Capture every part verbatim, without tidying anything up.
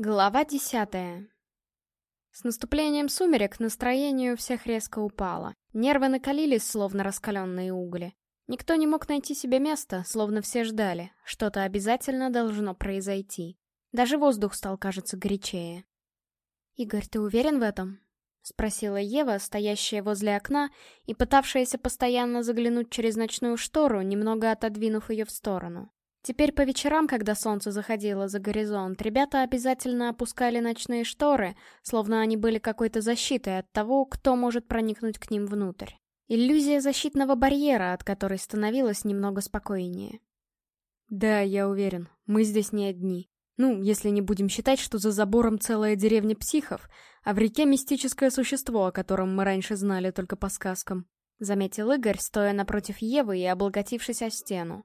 Глава десятая. С наступлением сумерек настроение у всех резко упало. Нервы накалились, словно раскаленные угли. Никто не мог найти себе места, словно все ждали. Что-то обязательно должно произойти. Даже воздух стал, кажется, горячее. «Игорь, ты уверен в этом?» — спросила Ева, стоящая возле окна и пытавшаяся постоянно заглянуть через ночную штору, немного отодвинув ее в сторону. Теперь по вечерам, когда солнце заходило за горизонт, ребята обязательно опускали ночные шторы, словно они были какой-то защитой от того, кто может проникнуть к ним внутрь. Иллюзия защитного барьера, от которой становилось немного спокойнее. «Да, я уверен, мы здесь не одни. Ну, если не будем считать, что за забором целая деревня психов, а в реке мистическое существо, о котором мы раньше знали только по сказкам», — заметил Игорь, стоя напротив Евы и облокотившись о стену.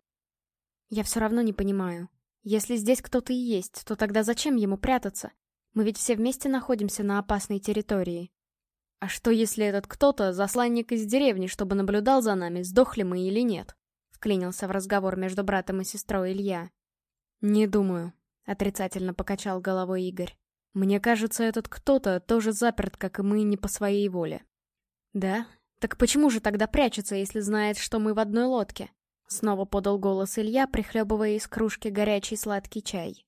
«Я все равно не понимаю. Если здесь кто-то и есть, то тогда зачем ему прятаться? Мы ведь все вместе находимся на опасной территории. А что, если этот кто-то — засланник из деревни, чтобы наблюдал за нами, сдохли мы или нет?» — вклинился в разговор между братом и сестрой Илья. «Не думаю», — отрицательно покачал головой Игорь. «Мне кажется, этот кто-то тоже заперт, как и мы, не по своей воле». «Да? Так почему же тогда прячется, если знает, что мы в одной лодке?» Снова подал голос Илья, прихлебывая из кружки горячий сладкий чай.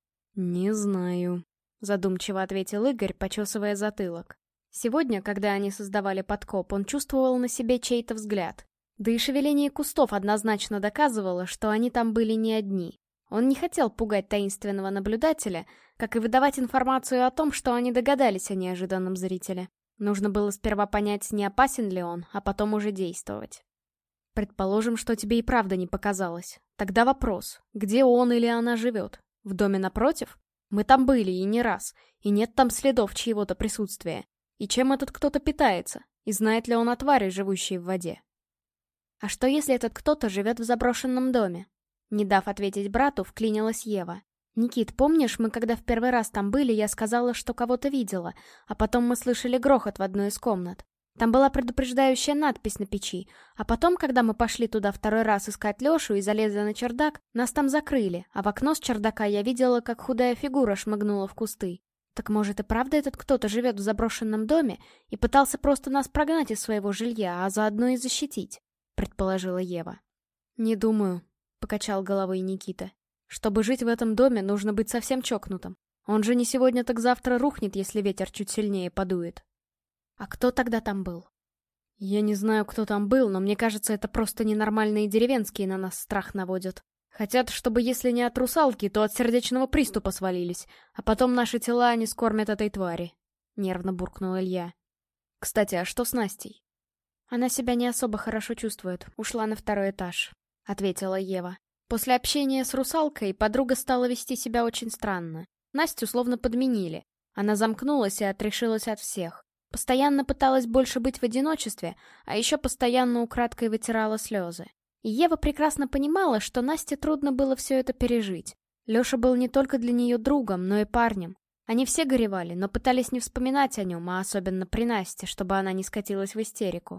«Не знаю», — задумчиво ответил Игорь, почесывая затылок. Сегодня, когда они создавали подкоп, он чувствовал на себе чей-то взгляд. Да и шевеление кустов однозначно доказывало, что они там были не одни. Он не хотел пугать таинственного наблюдателя, как и выдавать информацию о том, что они догадались о неожиданном зрителе. Нужно было сперва понять, не опасен ли он, а потом уже действовать. «Предположим, что тебе и правда не показалось. Тогда вопрос, где он или она живет? В доме напротив? Мы там были и не раз, и нет там следов чьего-то присутствия. И чем этот кто-то питается? И знает ли он о твари, живущей в воде?» «А что, если этот кто-то живет в заброшенном доме?» Не дав ответить брату, вклинилась Ева. «Никит, помнишь, мы когда в первый раз там были, я сказала, что кого-то видела, а потом мы слышали грохот в одной из комнат? Там была предупреждающая надпись на печи, а потом, когда мы пошли туда второй раз искать Лешу и залезли на чердак, нас там закрыли, а в окно с чердака я видела, как худая фигура шмыгнула в кусты. Так может и правда этот кто-то живет в заброшенном доме и пытался просто нас прогнать из своего жилья, а заодно и защитить?» — предположила Ева. «Не думаю», — покачал головой Никита. «Чтобы жить в этом доме, нужно быть совсем чокнутым. Он же не сегодня, так завтра рухнет, если ветер чуть сильнее подует». «А кто тогда там был?» «Я не знаю, кто там был, но мне кажется, это просто ненормальные деревенские на нас страх наводят. Хотят, чтобы если не от русалки, то от сердечного приступа свалились, а потом наши тела они скормят этой твари», — нервно буркнул Илья. «Кстати, а что с Настей?» «Она себя не особо хорошо чувствует, ушла на второй этаж», — ответила Ева. После общения с русалкой подруга стала вести себя очень странно. Настю словно подменили. Она замкнулась и отрешилась от всех. Постоянно пыталась больше быть в одиночестве, а еще постоянно украдкой вытирала слезы. И Ева прекрасно понимала, что Насте трудно было все это пережить. Леша был не только для нее другом, но и парнем. Они все горевали, но пытались не вспоминать о нем, а особенно при Насте, чтобы она не скатилась в истерику.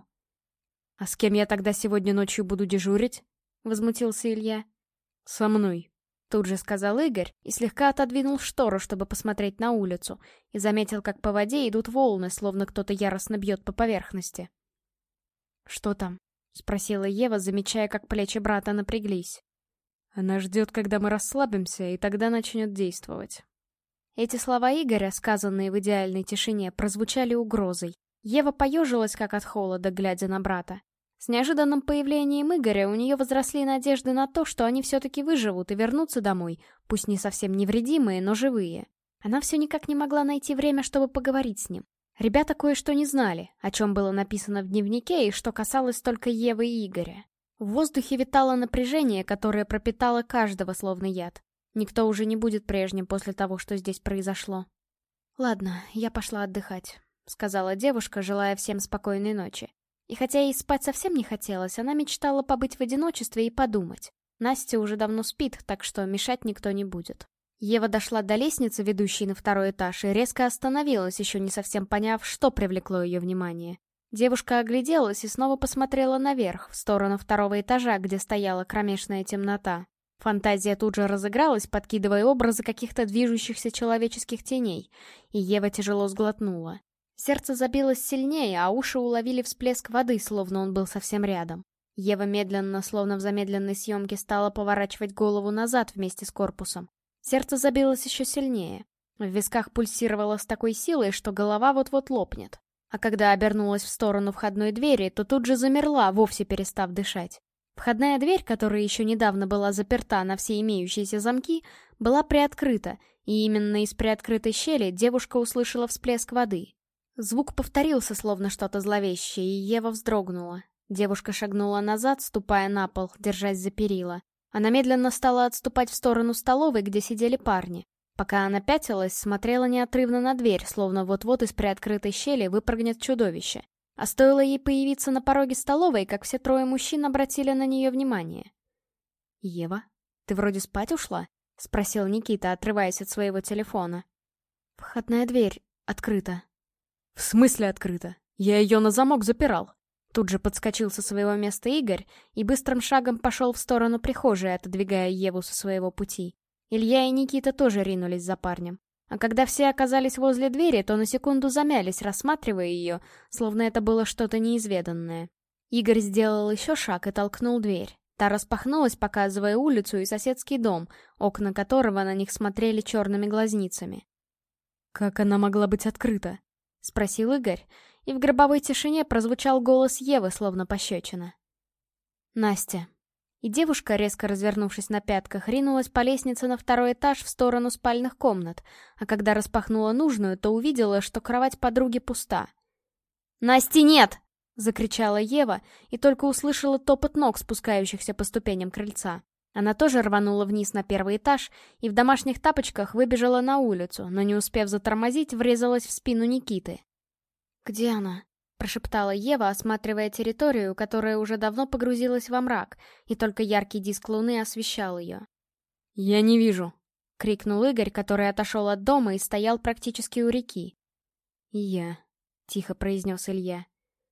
«А с кем я тогда сегодня ночью буду дежурить?» — возмутился Илья. «Со мной», — тут же сказал Игорь и слегка отодвинул штору, чтобы посмотреть на улицу, и заметил, как по воде идут волны, словно кто-то яростно бьет по поверхности. «Что там?» — спросила Ева, замечая, как плечи брата напряглись. «Она ждет, когда мы расслабимся, и тогда начнет действовать». Эти слова Игоря, сказанные в идеальной тишине, прозвучали угрозой. Ева поежилась, как от холода, глядя на брата. С неожиданным появлением Игоря у нее возросли надежды на то, что они все-таки выживут и вернутся домой, пусть не совсем невредимые, но живые. Она все никак не могла найти время, чтобы поговорить с ним. Ребята кое-что не знали, о чем было написано в дневнике и что касалось только Евы и Игоря. В воздухе витало напряжение, которое пропитало каждого словно яд. Никто уже не будет прежним после того, что здесь произошло. «Ладно, я пошла отдыхать», — сказала девушка, желая всем спокойной ночи. И хотя ей спать совсем не хотелось, она мечтала побыть в одиночестве и подумать. Настя уже давно спит, так что мешать никто не будет. Ева дошла до лестницы, ведущей на второй этаж, и резко остановилась, еще не совсем поняв, что привлекло ее внимание. Девушка огляделась и снова посмотрела наверх, в сторону второго этажа, где стояла кромешная темнота. Фантазия тут же разыгралась, подкидывая образы каких-то движущихся человеческих теней, и Ева тяжело сглотнула. Сердце забилось сильнее, а уши уловили всплеск воды, словно он был совсем рядом. Ева медленно, словно в замедленной съемке, стала поворачивать голову назад вместе с корпусом. Сердце забилось еще сильнее. В висках пульсировало с такой силой, что голова вот-вот лопнет. А когда обернулась в сторону входной двери, то тут же замерла, вовсе перестав дышать. Входная дверь, которая еще недавно была заперта на все имеющиеся замки, была приоткрыта, и именно из приоткрытой щели девушка услышала всплеск воды. Звук повторился, словно что-то зловещее, и Ева вздрогнула. Девушка шагнула назад, ступая на пол, держась за перила. Она медленно стала отступать в сторону столовой, где сидели парни. Пока она пятилась, смотрела неотрывно на дверь, словно вот-вот из приоткрытой щели выпрыгнет чудовище. А стоило ей появиться на пороге столовой, как все трое мужчин обратили на нее внимание. «Ева, ты вроде спать ушла?» — спросил Никита, отрываясь от своего телефона. «Входная дверь открыта». «В смысле открыта? Я ее на замок запирал». Тут же подскочил со своего места Игорь и быстрым шагом пошел в сторону прихожей, отодвигая Еву со своего пути. Илья и Никита тоже ринулись за парнем. А когда все оказались возле двери, то на секунду замялись, рассматривая ее, словно это было что-то неизведанное. Игорь сделал еще шаг и толкнул дверь. Та распахнулась, показывая улицу и соседский дом, окна которого на них смотрели черными глазницами. «Как она могла быть открыта?» — спросил Игорь, и в гробовой тишине прозвучал голос Евы, словно пощечина. «Настя». И девушка, резко развернувшись на пятках, ринулась по лестнице на второй этаж в сторону спальных комнат, а когда распахнула нужную, то увидела, что кровать подруги пуста. «Насти нет!» — закричала Ева, и только услышала топот ног, спускающихся по ступеням крыльца. Она тоже рванула вниз на первый этаж и в домашних тапочках выбежала на улицу, но, не успев затормозить, врезалась в спину Никиты. «Где она?» — прошептала Ева, осматривая территорию, которая уже давно погрузилась во мрак, и только яркий диск луны освещал ее. «Я не вижу!» — крикнул Игорь, который отошел от дома и стоял практически у реки. «И я», — тихо произнес Илья.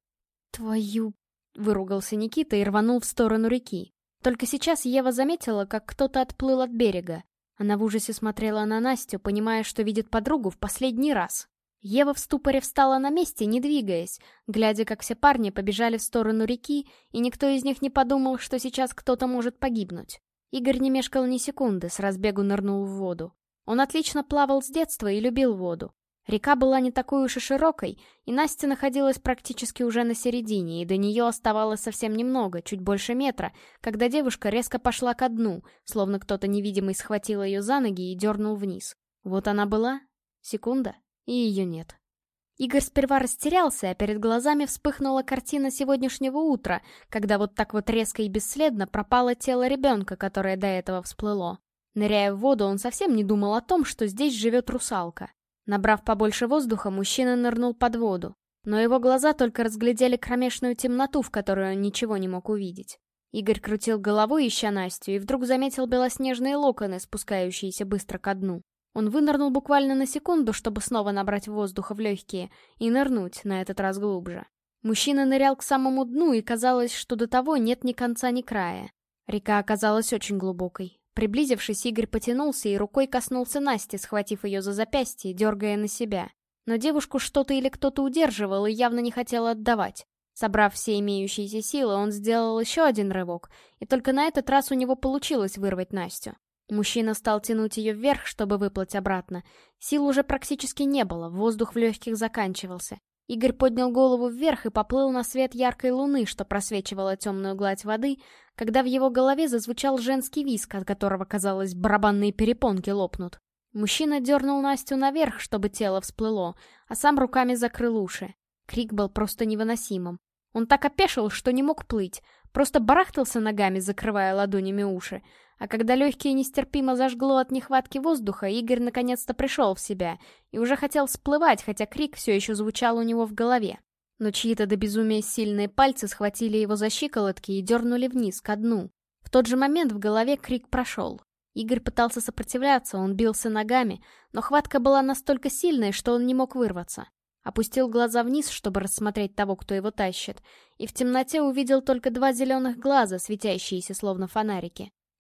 «Твою...» — выругался Никита и рванул в сторону реки. Только сейчас Ева заметила, как кто-то отплыл от берега. Она в ужасе смотрела на Настю, понимая, что видит подругу в последний раз. Ева в ступоре встала на месте, не двигаясь, глядя, как все парни побежали в сторону реки, и никто из них не подумал, что сейчас кто-то может погибнуть. Игорь не мешкал ни секунды, с разбегу нырнул в воду. Он отлично плавал с детства и любил воду. Река была не такой уж и широкой, и Настя находилась практически уже на середине, и до нее оставалось совсем немного, чуть больше метра, когда девушка резко пошла ко дну, словно кто-то невидимый схватил ее за ноги и дернул вниз. Вот она была. Секунда. И ее нет. Игорь сперва растерялся, а перед глазами вспыхнула картина сегодняшнего утра, когда вот так вот резко и бесследно пропало тело ребенка, которое до этого всплыло. Ныряя в воду, он совсем не думал о том, что здесь живет русалка. Набрав побольше воздуха, мужчина нырнул под воду. Но его глаза только разглядели кромешную темноту, в которой он ничего не мог увидеть. Игорь крутил головой, ища Настю, и вдруг заметил белоснежные локоны, спускающиеся быстро ко дну. Он вынырнул буквально на секунду, чтобы снова набрать воздуха в легкие и нырнуть, на этот раз глубже. Мужчина нырял к самому дну, и казалось, что до того нет ни конца, ни края. Река оказалась очень глубокой. Приблизившись, Игорь потянулся и рукой коснулся Насти, схватив ее за запястье, дергая на себя. Но девушку что-то или кто-то удерживал и явно не хотел отдавать. Собрав все имеющиеся силы, он сделал еще один рывок, и только на этот раз у него получилось вырвать Настю. Мужчина стал тянуть ее вверх, чтобы выплыть обратно. Сил уже практически не было, воздух в легких заканчивался. Игорь поднял голову вверх и поплыл на свет яркой луны, что просвечивала темную гладь воды, когда в его голове зазвучал женский визг, от которого, казалось, барабанные перепонки лопнут. Мужчина дернул Настю наверх, чтобы тело всплыло, а сам руками закрыл уши. Крик был просто невыносимым. Он так опешил, что не мог плыть, просто барахтался ногами, закрывая ладонями уши. А когда легкие нестерпимо зажгло от нехватки воздуха, Игорь наконец-то пришел в себя и уже хотел всплывать, хотя крик все еще звучал у него в голове. Но чьи-то до безумия сильные пальцы схватили его за щиколотки и дернули вниз, ко дну. В тот же момент в голове крик прошел. Игорь пытался сопротивляться, он бился ногами, но хватка была настолько сильной, что он не мог вырваться. Опустил глаза вниз, чтобы рассмотреть того, кто его тащит, и в темноте увидел только два зеленых глаза, светящиеся словно фонарики.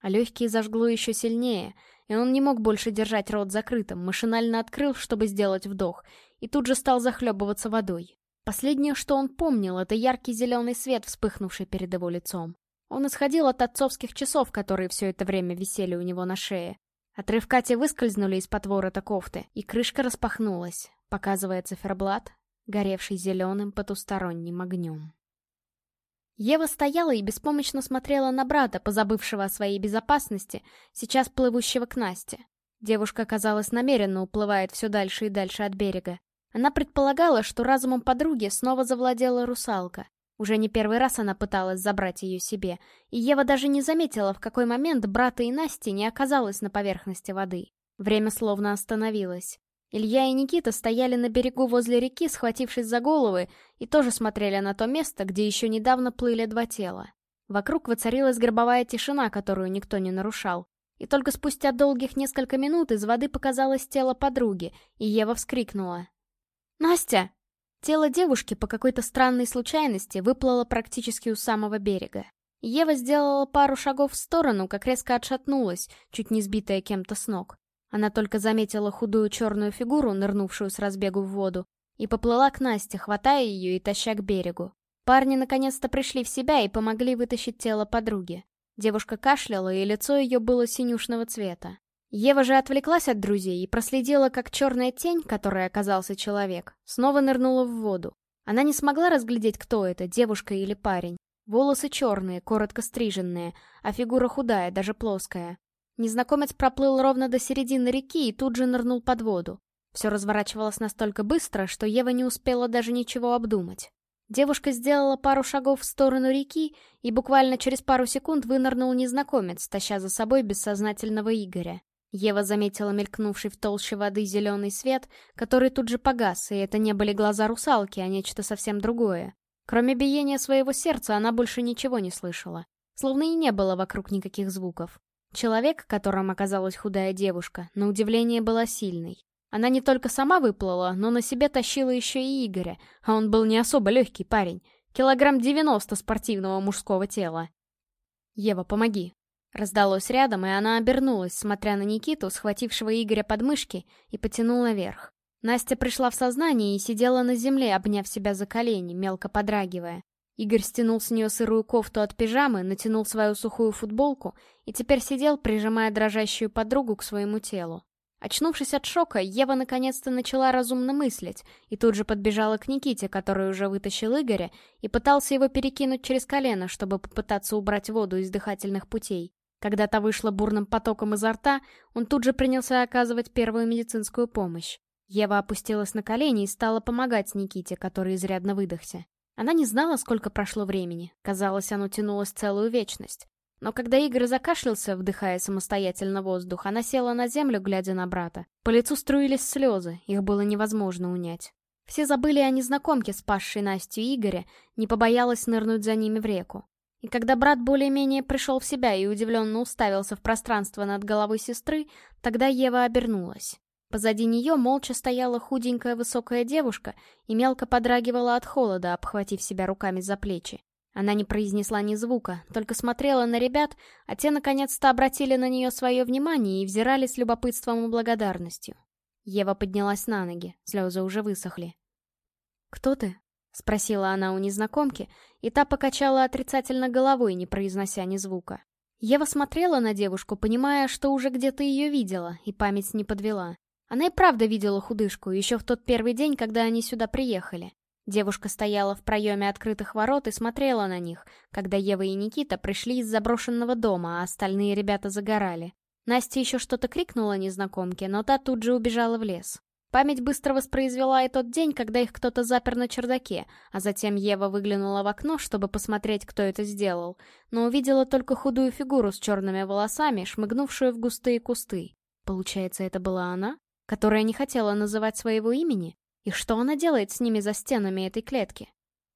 а легкие зажгло еще сильнее, и он не мог больше держать рот закрытым, машинально открыл, чтобы сделать вдох, и тут же стал захлебываться водой. Последнее, что он помнил, это яркий зеленый свет, вспыхнувший перед его лицом. Он исходил от отцовских часов, которые все это время висели у него на шее. Отрывка те выскользнули из-под ворота кофты, и крышка распахнулась, показывая циферблат, горевший зеленым потусторонним огнем. Ева стояла и беспомощно смотрела на брата, позабывшего о своей безопасности, сейчас плывущего к Насте. Девушка, казалось, намеренно уплывает все дальше и дальше от берега. Она предполагала, что разумом подруги снова завладела русалка. Уже не первый раз она пыталась забрать ее себе, и Ева даже не заметила, в какой момент брата и Насти не оказалось на поверхности воды. Время словно остановилось. Илья и Никита стояли на берегу возле реки, схватившись за головы, и тоже смотрели на то место, где еще недавно плыли два тела. Вокруг воцарилась гробовая тишина, которую никто не нарушал. И только спустя долгих несколько минут из воды показалось тело подруги, и Ева вскрикнула. «Настя!» Тело девушки по какой-то странной случайности выплыло практически у самого берега. Ева сделала пару шагов в сторону, как резко отшатнулась, чуть не сбитая кем-то с ног. Она только заметила худую черную фигуру, нырнувшую с разбегу в воду, и поплыла к Насте, хватая ее и таща к берегу. Парни наконец-то пришли в себя и помогли вытащить тело подруги. Девушка кашляла, и лицо ее было синюшного цвета. Ева же отвлеклась от друзей и проследила, как черная тень, которой оказался человек, снова нырнула в воду. Она не смогла разглядеть, кто это, девушка или парень. Волосы черные, коротко стриженные, а фигура худая, даже плоская. Незнакомец проплыл ровно до середины реки и тут же нырнул под воду. Все разворачивалось настолько быстро, что Ева не успела даже ничего обдумать. Девушка сделала пару шагов в сторону реки, и буквально через пару секунд вынырнул незнакомец, таща за собой бессознательного Игоря. Ева заметила мелькнувший в толще воды зеленый свет, который тут же погас, и это не были глаза русалки, а нечто совсем другое. Кроме биения своего сердца она больше ничего не слышала. Словно и не было вокруг никаких звуков. Человек, которым оказалась худая девушка, на удивление была сильной. Она не только сама выплыла, но на себе тащила еще и Игоря, а он был не особо легкий парень. Килограмм девяносто спортивного мужского тела. «Ева, помоги!» Раздалось рядом, и она обернулась, смотря на Никиту, схватившего Игоря под мышки, и потянула вверх. Настя пришла в сознание и сидела на земле, обняв себя за колени, мелко подрагивая. Игорь стянул с нее сырую кофту от пижамы, натянул свою сухую футболку и теперь сидел, прижимая дрожащую подругу к своему телу. Очнувшись от шока, Ева наконец-то начала разумно мыслить и тут же подбежала к Никите, который уже вытащил Игоря, и пытался его перекинуть через колено, чтобы попытаться убрать воду из дыхательных путей. Когда та вышла бурным потоком изо рта, он тут же принялся оказывать первую медицинскую помощь. Ева опустилась на колени и стала помогать Никите, который изрядно выдохся. Она не знала, сколько прошло времени. Казалось, оно тянулось целую вечность. Но когда Игорь закашлялся, вдыхая самостоятельно воздух, она села на землю, глядя на брата. По лицу струились слезы, их было невозможно унять. Все забыли о незнакомке, спасшей Настю и Игоря, не побоялась нырнуть за ними в реку. И когда брат более-менее пришел в себя и удивленно уставился в пространство над головой сестры, тогда Ева обернулась. Позади нее молча стояла худенькая высокая девушка и мелко подрагивала от холода, обхватив себя руками за плечи. Она не произнесла ни звука, только смотрела на ребят, а те наконец-то обратили на нее свое внимание и взирали с любопытством и благодарностью. Ева поднялась на ноги, слезы уже высохли. «Кто ты?» — спросила она у незнакомки, и та покачала отрицательно головой, не произнося ни звука. Ева смотрела на девушку, понимая, что уже где-то ее видела, и память не подвела. Она и правда видела худышку еще в тот первый день, когда они сюда приехали. Девушка стояла в проеме открытых ворот и смотрела на них, когда Ева и Никита пришли из заброшенного дома, а остальные ребята загорали. Настя еще что-то крикнула незнакомке, но та тут же убежала в лес. Память быстро воспроизвела и тот день, когда их кто-то запер на чердаке, а затем Ева выглянула в окно, чтобы посмотреть, кто это сделал, но увидела только худую фигуру с черными волосами, шмыгнувшую в густые кусты. Получается, это была она, которая не хотела называть своего имени? И что она делает с ними за стенами этой клетки?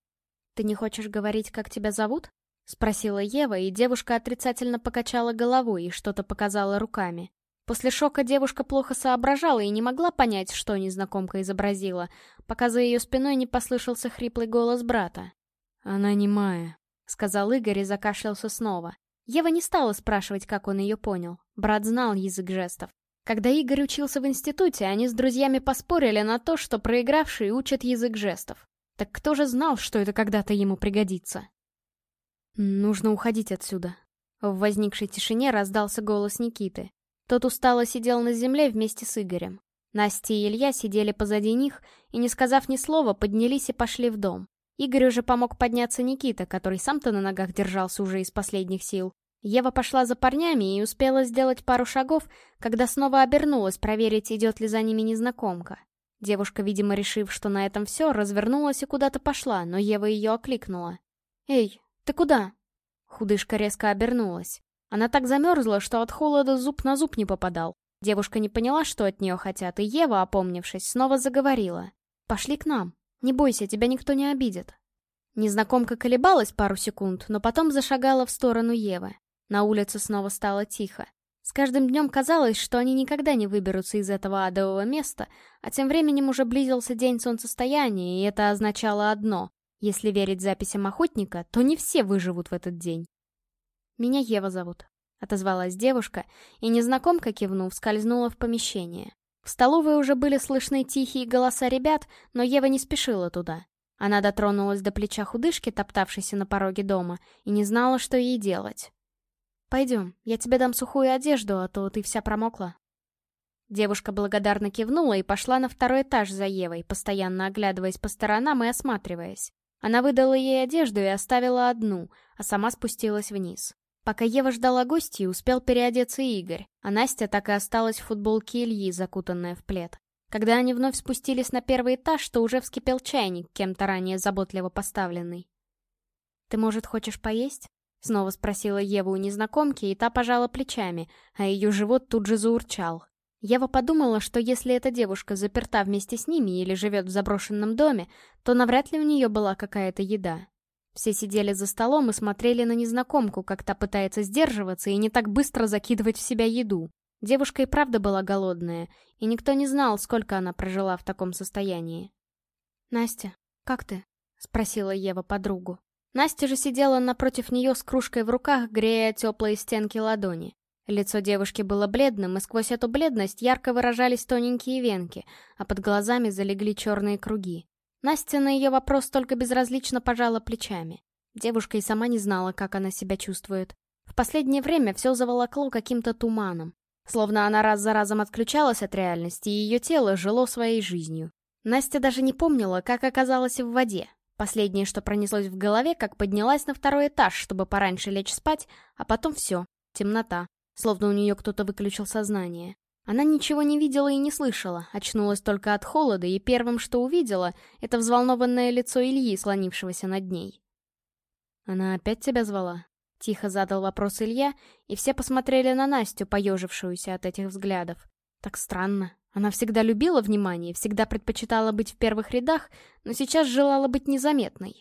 «Ты не хочешь говорить, как тебя зовут?» — спросила Ева, и девушка отрицательно покачала головой и что-то показала руками. После шока девушка плохо соображала и не могла понять, что незнакомка изобразила, пока за ее спиной не послышался хриплый голос брата. «Она немая», — сказал Игорь и закашлялся снова. Ева не стала спрашивать, как он ее понял. Брат знал язык жестов. Когда Игорь учился в институте, они с друзьями поспорили на то, что проигравшие учат язык жестов. Так кто же знал, что это когда-то ему пригодится? «Нужно уходить отсюда». В возникшей тишине раздался голос Никиты. Тот устало сидел на земле вместе с Игорем. Настя и Илья сидели позади них и, не сказав ни слова, поднялись и пошли в дом. Игорю же помог подняться Никита, который сам-то на ногах держался уже из последних сил. Ева пошла за парнями и успела сделать пару шагов, когда снова обернулась проверить, идет ли за ними незнакомка. Девушка, видимо, решив, что на этом все, развернулась и куда-то пошла, но Ева ее окликнула. «Эй, ты куда?» Худышка резко обернулась. Она так замерзла, что от холода зуб на зуб не попадал. Девушка не поняла, что от нее хотят, и Ева, опомнившись, снова заговорила. «Пошли к нам. Не бойся, тебя никто не обидит». Незнакомка колебалась пару секунд, но потом зашагала в сторону Евы. На улице снова стало тихо. С каждым днем казалось, что они никогда не выберутся из этого адового места, а тем временем уже близился день солнцестояния, и это означало одно: если верить записям охотника, то не все выживут в этот день. «Меня Ева зовут», — отозвалась девушка, и незнакомка, кивнув, скользнула в помещение. В столовой уже были слышны тихие голоса ребят, но Ева не спешила туда. Она дотронулась до плеча худышки, топтавшейся на пороге дома, и не знала, что ей делать. «Пойдем, я тебе дам сухую одежду, а то ты вся промокла». Девушка благодарно кивнула и пошла на второй этаж за Евой, постоянно оглядываясь по сторонам и осматриваясь. Она выдала ей одежду и оставила одну, а сама спустилась вниз. Пока Ева ждала гостей, успел переодеться Игорь, а Настя так и осталась в футболке Ильи, закутанная в плед. Когда они вновь спустились на первый этаж, то уже вскипел чайник, кем-то ранее заботливо поставленный. «Ты, может, хочешь поесть?» — снова спросила Ева у незнакомки, и та пожала плечами, а ее живот тут же заурчал. Ева подумала, что если эта девушка заперта вместе с ними или живет в заброшенном доме, то навряд ли у нее была какая-то еда. Все сидели за столом и смотрели на незнакомку, как та пытается сдерживаться и не так быстро закидывать в себя еду. Девушка и правда была голодная, и никто не знал, сколько она прожила в таком состоянии. «Настя, как ты?» — спросила Ева подругу. Настя же сидела напротив нее с кружкой в руках, грея теплые стенки ладони. Лицо девушки было бледным, и сквозь эту бледность ярко выражались тоненькие венки, а под глазами залегли черные круги. Настя на ее вопрос только безразлично пожала плечами. Девушка и сама не знала, как она себя чувствует. В последнее время все заволокло каким-то туманом. Словно она раз за разом отключалась от реальности, и ее тело жило своей жизнью. Настя даже не помнила, как оказалась в воде. Последнее, что пронеслось в голове, как поднялась на второй этаж, чтобы пораньше лечь спать, а потом все, темнота. Словно у нее кто-то выключил сознание. Она ничего не видела и не слышала, очнулась только от холода, и первым, что увидела, это взволнованное лицо Ильи, слонившегося над ней. «Она опять тебя звала?» — тихо задал вопрос Илья, и все посмотрели на Настю, поежившуюся от этих взглядов. Так странно. Она всегда любила внимание, всегда предпочитала быть в первых рядах, но сейчас желала быть незаметной.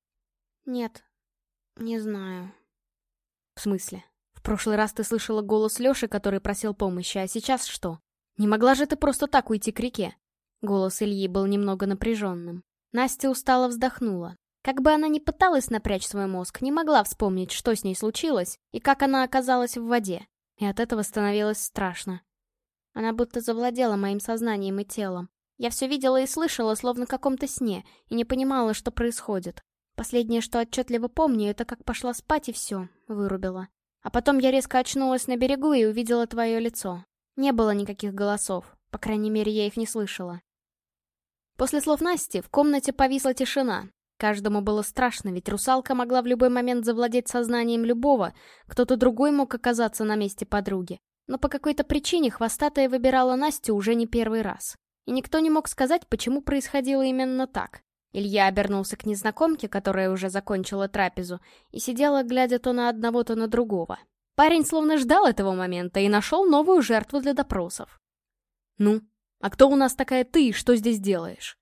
«Нет, не знаю». «В смысле? В прошлый раз ты слышала голос Лёши, который просил помощи, а сейчас что? Не могла же ты просто так уйти к реке?» Голос Ильи был немного напряженным. Настя устало вздохнула. Как бы она ни пыталась напрячь свой мозг, не могла вспомнить, что с ней случилось и как она оказалась в воде. И от этого становилось страшно. Она будто завладела моим сознанием и телом. Я все видела и слышала, словно в каком-то сне, и не понимала, что происходит. Последнее, что отчетливо помню, это как пошла спать и все, вырубила. А потом я резко очнулась на берегу и увидела твое лицо. Не было никаких голосов, по крайней мере, я их не слышала. После слов Насти в комнате повисла тишина. Каждому было страшно, ведь русалка могла в любой момент завладеть сознанием любого, кто-то другой мог оказаться на месте подруги. Но по какой-то причине хвостатая выбирала Настю уже не первый раз. И никто не мог сказать, почему происходило именно так. Илья обернулся к незнакомке, которая уже закончила трапезу, и сидела, глядя то на одного, то на другого. Парень словно ждал этого момента и нашел новую жертву для допросов. «Ну, а кто у нас такая ты и что здесь делаешь?»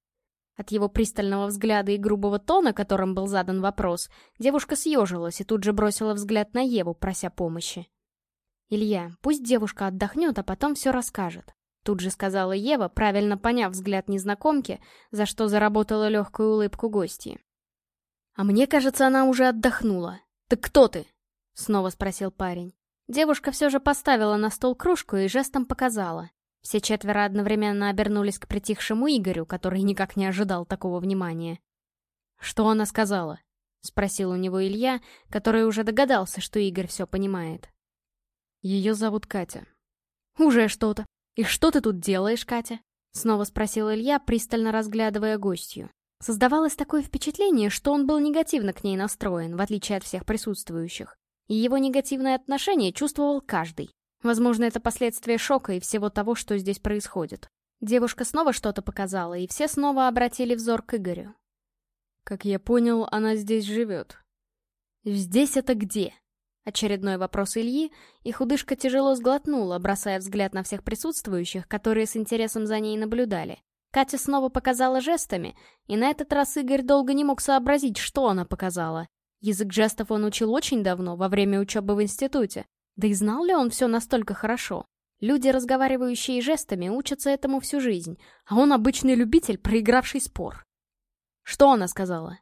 От его пристального взгляда и грубого тона, которым был задан вопрос, девушка съежилась и тут же бросила взгляд на Еву, прося помощи. «Илья, пусть девушка отдохнет, а потом все расскажет», — тут же сказала Ева, правильно поняв взгляд незнакомки, за что заработала легкую улыбку гостьи. «А мне кажется, она уже отдохнула. Так кто ты?» — снова спросил парень. Девушка все же поставила на стол кружку и жестом показала. Все четверо одновременно обернулись к притихшему Игорю, который никак не ожидал такого внимания. «Что она сказала?» — спросил у него Илья, который уже догадался, что Игорь все понимает. «Ее зовут Катя». «Уже что-то. И что ты тут делаешь, Катя?» — снова спросил Илья, пристально разглядывая гостью. Создавалось такое впечатление, что он был негативно к ней настроен, в отличие от всех присутствующих. И его негативное отношение чувствовал каждый. Возможно, это последствия шока и всего того, что здесь происходит. Девушка снова что-то показала, и все снова обратили взор к Игорю. «Как я понял, она здесь живет». «Здесь это где?» Очередной вопрос Ильи, и худышка тяжело сглотнула, бросая взгляд на всех присутствующих, которые с интересом за ней наблюдали. Катя снова показала жестами, и на этот раз Игорь долго не мог сообразить, что она показала. Язык жестов он учил очень давно, во время учебы в институте. Да и знал ли он все настолько хорошо? Люди, разговаривающие жестами, учатся этому всю жизнь, а он обычный любитель, проигравший спор. Что она сказала?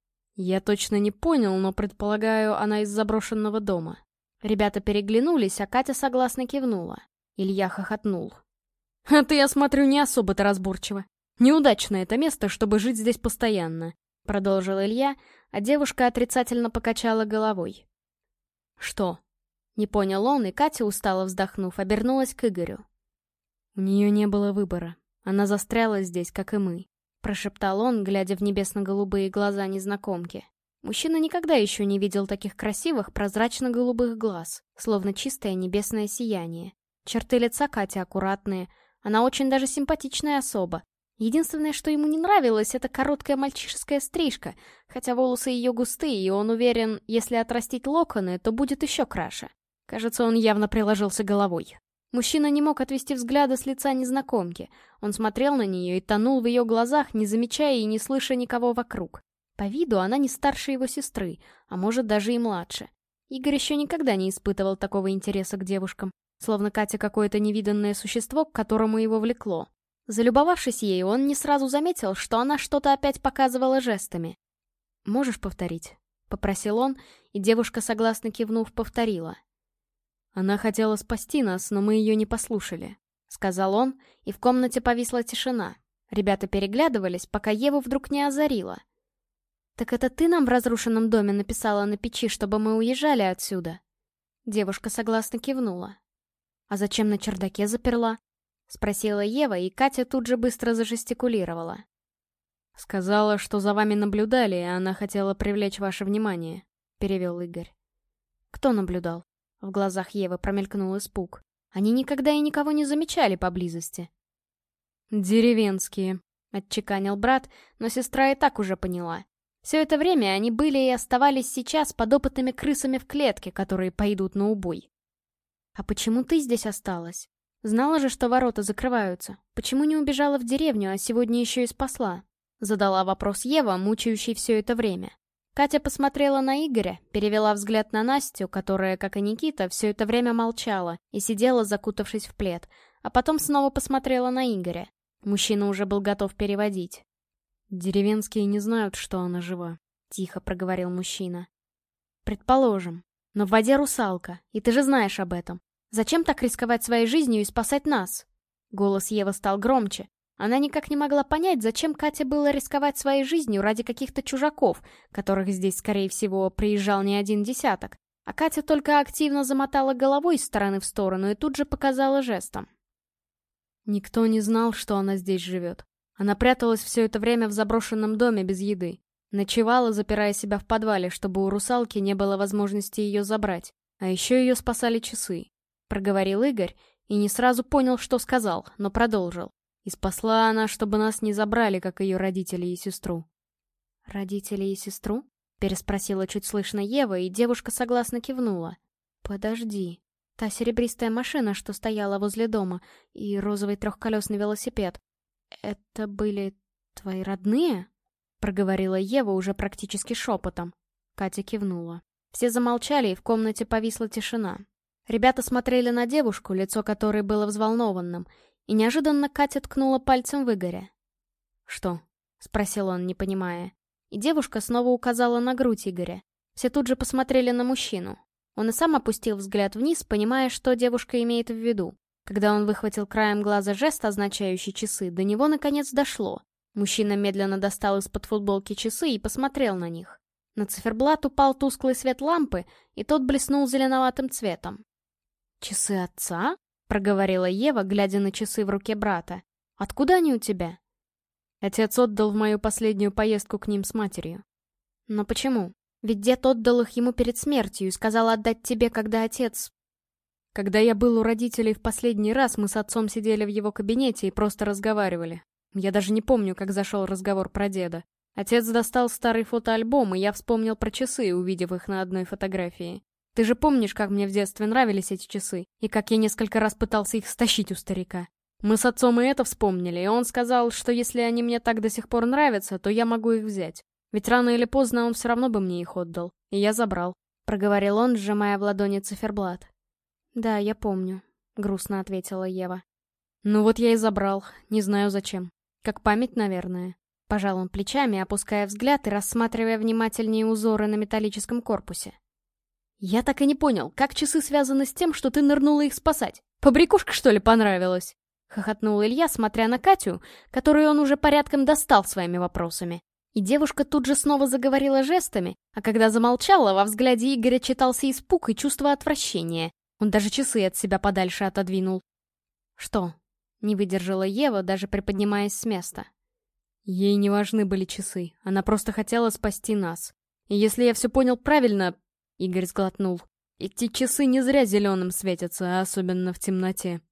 Я точно не понял, но предполагаю, она из заброшенного дома. Ребята переглянулись, а Катя согласно кивнула. Илья хохотнул. «А ты, я смотрю, не особо-то разборчиво. Неудачно это место, чтобы жить здесь постоянно», — продолжил Илья, а девушка отрицательно покачала головой. «Что?» — не понял он, и Катя, устало вздохнув, обернулась к Игорю. «У нее не было выбора. Она застряла здесь, как и мы», — прошептал он, глядя в небесно-голубые глаза незнакомки. Мужчина никогда еще не видел таких красивых, прозрачно-голубых глаз, словно чистое небесное сияние. Черты лица Кати аккуратные, она очень даже симпатичная особа. Единственное, что ему не нравилось, это короткая мальчишеская стрижка, хотя волосы ее густые, и он уверен, если отрастить локоны, то будет еще краше. Кажется, он явно приложился головой. Мужчина не мог отвести взгляда с лица незнакомки. Он смотрел на нее и тонул в ее глазах, не замечая и не слыша никого вокруг. По виду она не старше его сестры, а может даже и младше. Игорь еще никогда не испытывал такого интереса к девушкам, словно Катя какое-то невиданное существо, к которому его влекло. Залюбовавшись ею, он не сразу заметил, что она что-то опять показывала жестами. «Можешь повторить?» — попросил он, и девушка, согласно кивнув, повторила. «Она хотела спасти нас, но мы ее не послушали», — сказал он, и в комнате повисла тишина. Ребята переглядывались, пока Еву вдруг не озарила. «Так это ты нам в разрушенном доме написала на печи, чтобы мы уезжали отсюда?» Девушка согласно кивнула. «А зачем на чердаке заперла?» — спросила Ева, и Катя тут же быстро зажестикулировала. «Сказала, что за вами наблюдали, и она хотела привлечь ваше внимание», — перевел Игорь. «Кто наблюдал?» В глазах Евы промелькнул испуг. Они никогда и никого не замечали поблизости. «Деревенские», — отчеканил брат, но сестра и так уже поняла. Все это время они были и оставались сейчас подопытными крысами в клетке, которые пойдут на убой. «А почему ты здесь осталась? Знала же, что ворота закрываются. Почему не убежала в деревню, а сегодня еще и спасла?» Задала вопрос Ева, мучающий все это время. Катя посмотрела на Игоря, перевела взгляд на Настю, которая, как и Никита, все это время молчала и сидела, закутавшись в плед, а потом снова посмотрела на Игоря. Мужчина уже был готов переводить. «Деревенские не знают, что она жива», — тихо проговорил мужчина. «Предположим. Но в воде русалка, и ты же знаешь об этом. Зачем так рисковать своей жизнью и спасать нас?» Голос Евы стал громче. Она никак не могла понять, зачем Кате было рисковать своей жизнью ради каких-то чужаков, которых здесь, скорее всего, приезжал не один десяток. А Катя только активно замотала головой из стороны в сторону и тут же показала жестом. Никто не знал, что она здесь живет. Она пряталась все это время в заброшенном доме без еды. Ночевала, запирая себя в подвале, чтобы у русалки не было возможности ее забрать. А еще ее спасали часы. Проговорил Игорь и не сразу понял, что сказал, но продолжил. И спасла она, чтобы нас не забрали, как ее родители и сестру. «Родители и сестру?» — переспросила чуть слышно Ева, и девушка согласно кивнула. «Подожди. Та серебристая машина, что стояла возле дома, и розовый трехколесный велосипед. Это были твои родные?» — проговорила Ева уже практически шепотом. Катя кивнула. Все замолчали, и в комнате повисла тишина. Ребята смотрели на девушку, лицо которой было взволнованным, и неожиданно Катя ткнула пальцем в Игоря. «Что?» — спросил он, не понимая. И девушка снова указала на грудь Игоря. Все тут же посмотрели на мужчину. Он и сам опустил взгляд вниз, понимая, что девушка имеет в виду. Когда он выхватил краем глаза жест, означающий часы, до него наконец дошло. Мужчина медленно достал из-под футболки часы и посмотрел на них. На циферблат упал тусклый свет лампы, и тот блеснул зеленоватым цветом. «Часы отца?» — проговорила Ева, глядя на часы в руке брата. «Откуда они у тебя?» Отец отдал в мою последнюю поездку к ним с матерью. «Но почему? Ведь дед отдал их ему перед смертью и сказал отдать тебе, когда отец...» Когда я был у родителей в последний раз, мы с отцом сидели в его кабинете и просто разговаривали. Я даже не помню, как зашел разговор про деда. Отец достал старый фотоальбом, и я вспомнил про часы, увидев их на одной фотографии. Ты же помнишь, как мне в детстве нравились эти часы, и как я несколько раз пытался их стащить у старика? Мы с отцом и это вспомнили, и он сказал, что если они мне так до сих пор нравятся, то я могу их взять. Ведь рано или поздно он все равно бы мне их отдал, и я забрал. Проговорил он, сжимая в ладони циферблат. «Да, я помню», — грустно ответила Ева. «Ну вот я и забрал, не знаю зачем. Как память, наверное». Пожал он плечами, опуская взгляд и рассматривая внимательнее узоры на металлическом корпусе. «Я так и не понял, как часы связаны с тем, что ты нырнула их спасать? Побрякушка, что ли, понравилась?» — хохотнул Илья, смотря на Катю, которую он уже порядком достал своими вопросами. И девушка тут же снова заговорила жестами, а когда замолчала, во взгляде Игоря читался испуг и чувство отвращения. Он даже часы от себя подальше отодвинул. «Что?» — не выдержала Ева, даже приподнимаясь с места. Ей не важны были часы, она просто хотела спасти нас. И если я все понял правильно, Игорь сглотнул, эти часы не зря зеленым светятся, особенно в темноте.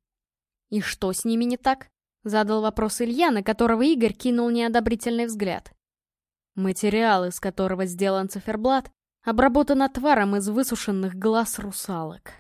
И что с ними не так? Задал вопрос Илья, на которого Игорь кинул неодобрительный взгляд. Материал, из которого сделан циферблат, обработан отваром из высушенных глаз русалок.